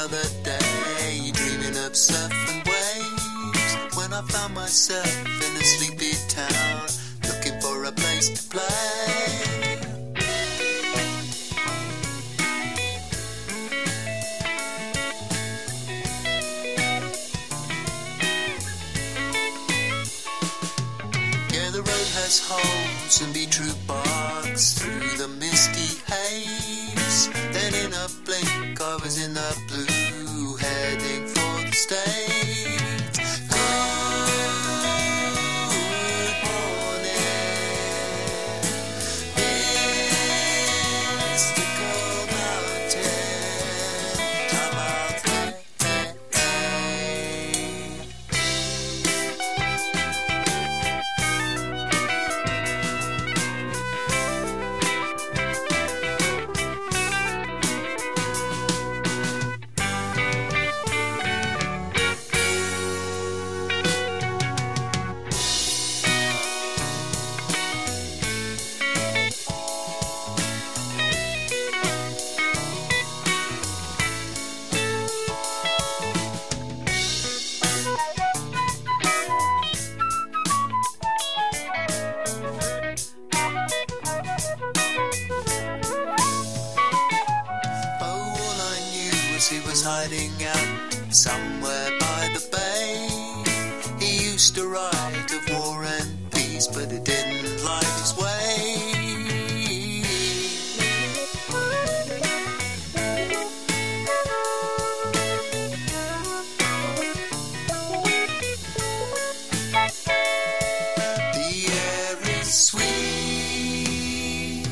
other day, dreaming of surfing waves, when I found myself in a sleepy town, looking for a place to play. Yeah, the road has holes and beetroot barks through the misty haze. Then in a blink I was in the blue, heading for the States. Good morning, mystical mountain, time out there. He was hiding out somewhere by the bay. He used to write of war and peace, but it didn't light his way. The air is sweet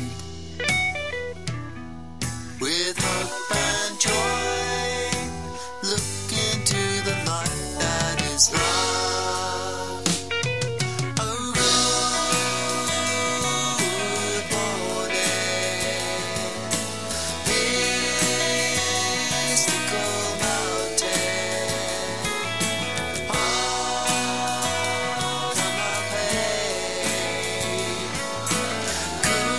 with hope and joy. Look into the light that is love. Oh, good morning, mystical mountain. Heart on my pain. Good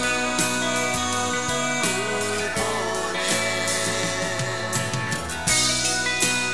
morning.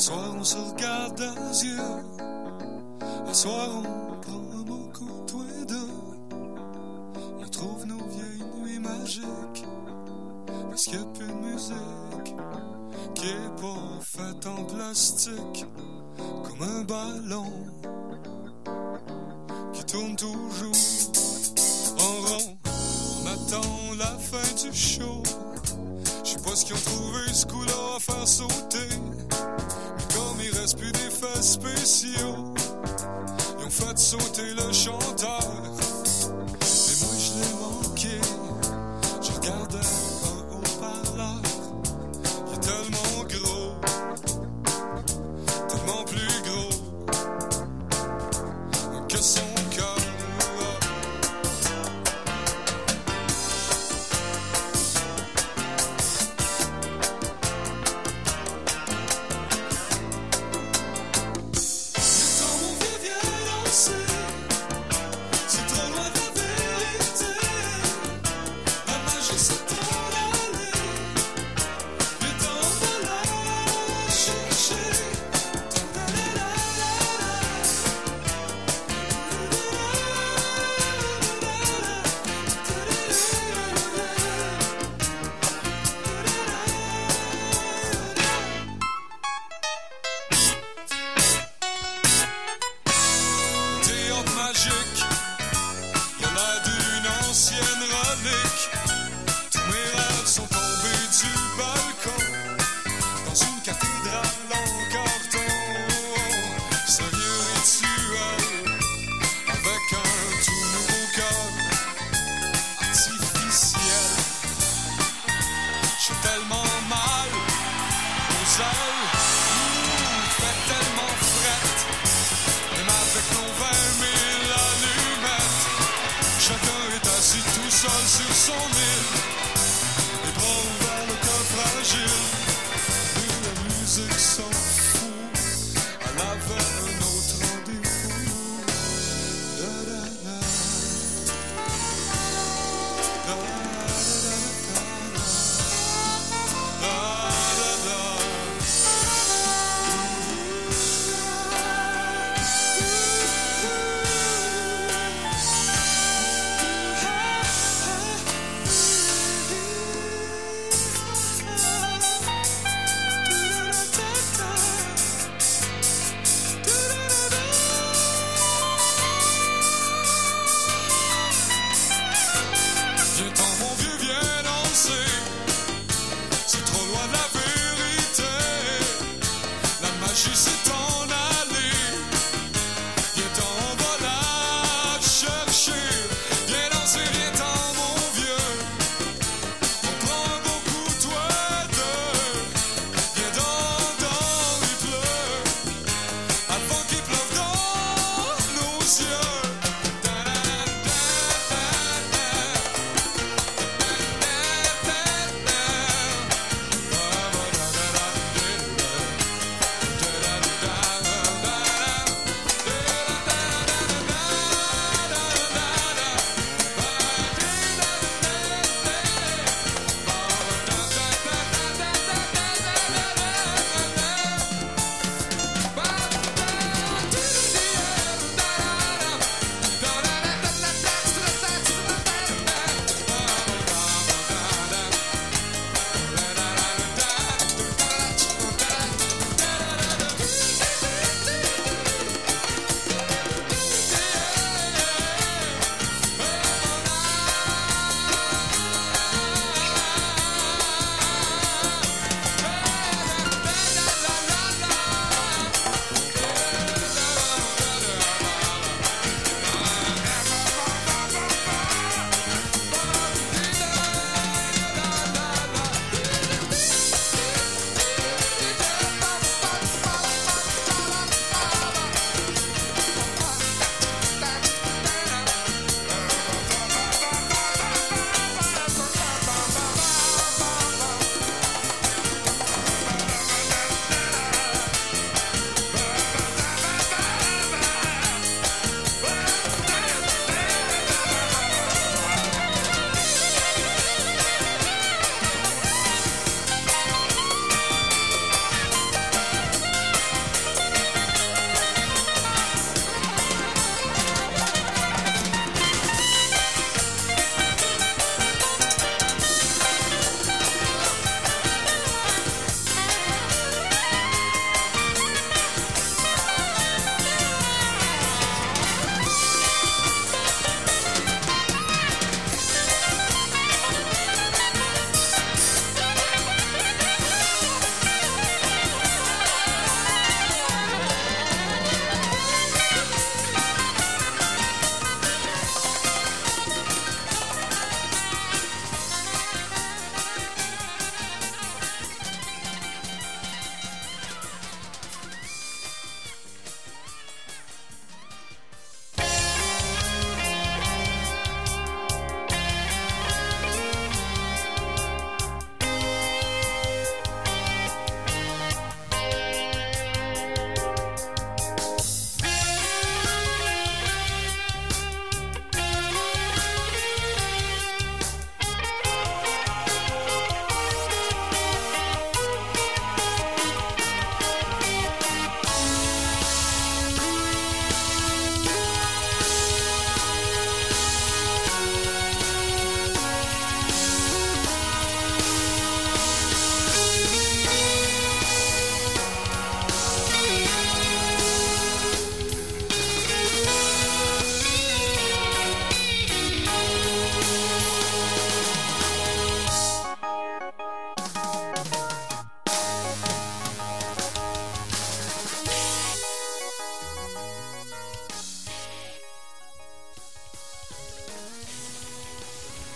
soir, on se regarde dans les yeux. Le soir, on prend beaucoup tous les deux. On trouve nos vieilles nuits magiques. Parce qu'il n'y a plus de musique qui est pas faite en plastique. Comme un ballon qui tourne toujours en rond. On attend la fin du show. Je sais pas ce qu'ils ont trouvé ce coup-là à faire sauter. Mais comme il reste plus d'effets spéciaux, ils ont fait sauter le chanteur. Mais moi je l'ai manqué. Je regardais un haut-parleur. Il est tellement gros, tellement plus gros que son cœur.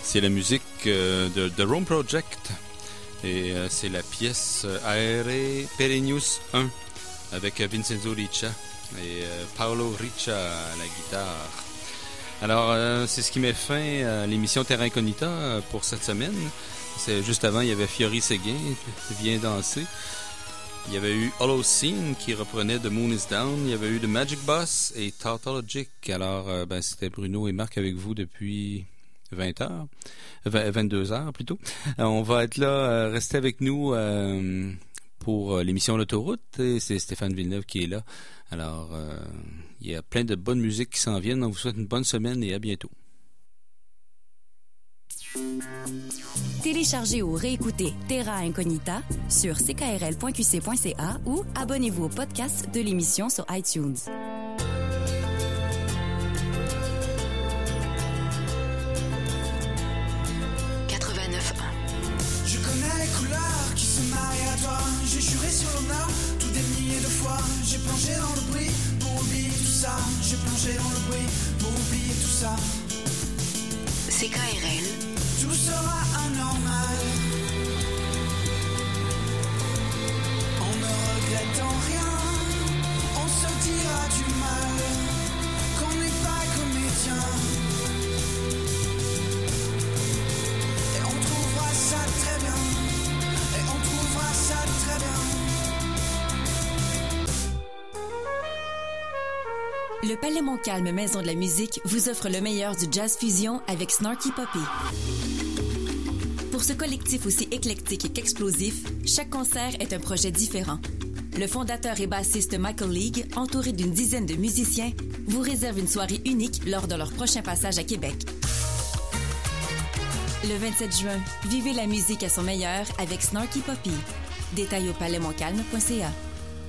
C'est la musique euh, de The Rome Project et euh, c'est la pièce Aere Perennius un avec Vincenzo Riccia et euh, Paolo Riccia à la guitare. Alors, euh, c'est ce qui met fin à l'émission Terra Incognita euh, pour cette semaine. C'est, juste avant, il y avait Fiori Seguin qui vient danser. Il y avait eu Holocene qui reprenait The Moon is Down. Il y avait eu The Magic Boss et Tautologic. Alors, euh, ben, c'était Bruno et Marc avec vous depuis vingt heures, vingt-deux heures plutôt. Euh, on va être là, euh, restez avec nous euh, pour euh, l'émission L'Autoroute. Et c'est Stéphane Villeneuve qui est là. Alors, euh, il y a plein de bonnes musiques qui s'en viennent. On vous souhaite une bonne semaine et à bientôt. Téléchargez ou réécoutez Terra Incognita sur c k r l point q c point c a ou abonnez-vous au podcast de l'émission sur iTunes. quatre-vingt-neuf un. Je connais les couleurs qui se marient à toi. J'ai juré sur l'honneur tout des milliers de fois. J'ai plongé dans le bruit pour oublier tout ça. J'ai plongé dans le bruit pour oublier tout ça. C K R L. Tout sera anormal. En ne regrettant rien, on sortira du mal. Qu'on n'est pas comédien. Et on trouvera ça très bien. Et on trouvera ça très bien. Le Palais Montcalm Maison de la musique vous offre le meilleur du jazz fusion avec Snarky Puppy. Pour ce collectif aussi éclectique qu'explosif, chaque concert est un projet différent. Le fondateur et bassiste Michael League, entouré d'une dizaine de musiciens, vous réserve une soirée unique lors de leur prochain passage à Québec. Le vingt-sept juin, vivez la musique à son meilleur avec Snarky Puppy. Détails au palais montcalm point c a.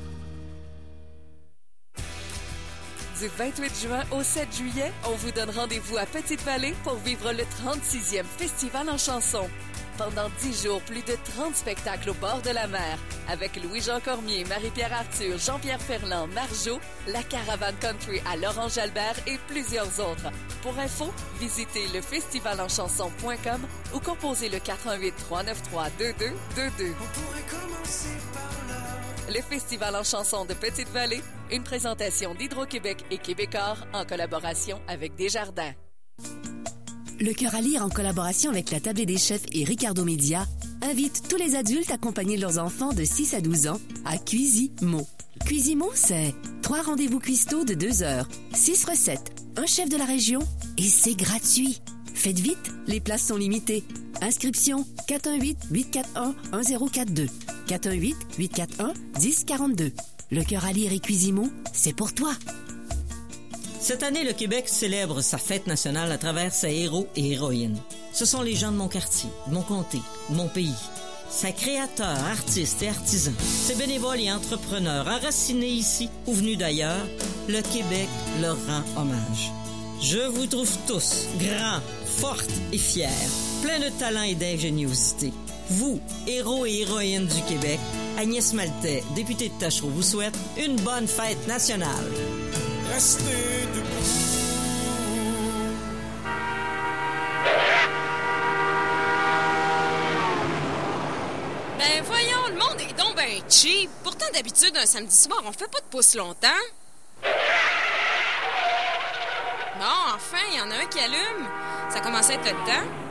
Du vingt-huit juin au sept juillet, on vous donne rendez-vous à Petite-Vallée pour vivre le trente-sixième Festival en chanson. Pendant dix jours, plus de trente spectacles au bord de la mer, avec Louis-Jean Cormier, Marie-Pierre Arthur, Jean-Pierre Ferland, Marjo, la Caravane Country à Laurent-Jalbert et plusieurs autres. Pour info, visitez le festival en chanson point com ou composez le quatre un huit, trois neuf trois, deux deux deux deux. On pourrait commencer par là. Le Festival en chanson de Petite-Vallée, une présentation d'Hydro-Québec et Québecor en collaboration avec Desjardins. Le Cœur à lire, en collaboration avec la Tablée des chefs et Ricardo Media, invite tous les adultes accompagnés de leurs enfants de six à douze ans à Cuisimo. Cuisimo, c'est trois rendez-vous cuistots de deux heures, six recettes, un chef de la région et c'est gratuit. Faites vite, les places sont limitées. Inscription quatre un huit, huit quatre un, un zéro quatre deux. quatre un huit, huit quatre un, dix quarante-deux. Le Cœur à lire et Cuisimo, c'est pour toi. Cette année, le Québec célèbre sa fête nationale à travers ses héros et héroïnes. Ce sont les gens de mon quartier, de mon comté, de mon pays. Ses créateurs, artistes et artisans, ses bénévoles et entrepreneurs enracinés ici ou venus d'ailleurs, le Québec leur rend hommage. Je vous trouve tous grands, fortes et fiers, pleins de talent et d'ingéniosité. Vous, héros et héroïnes du Québec, Agnès Maltais, députée de Tachereau, vous souhaite une bonne fête nationale. Restez debout. Ben voyons, le monde est donc ben cheap. Pourtant, d'habitude, un samedi soir, on fait pas de pouce longtemps. Bon, enfin, il y en a un qui allume. Ça commence à être le temps.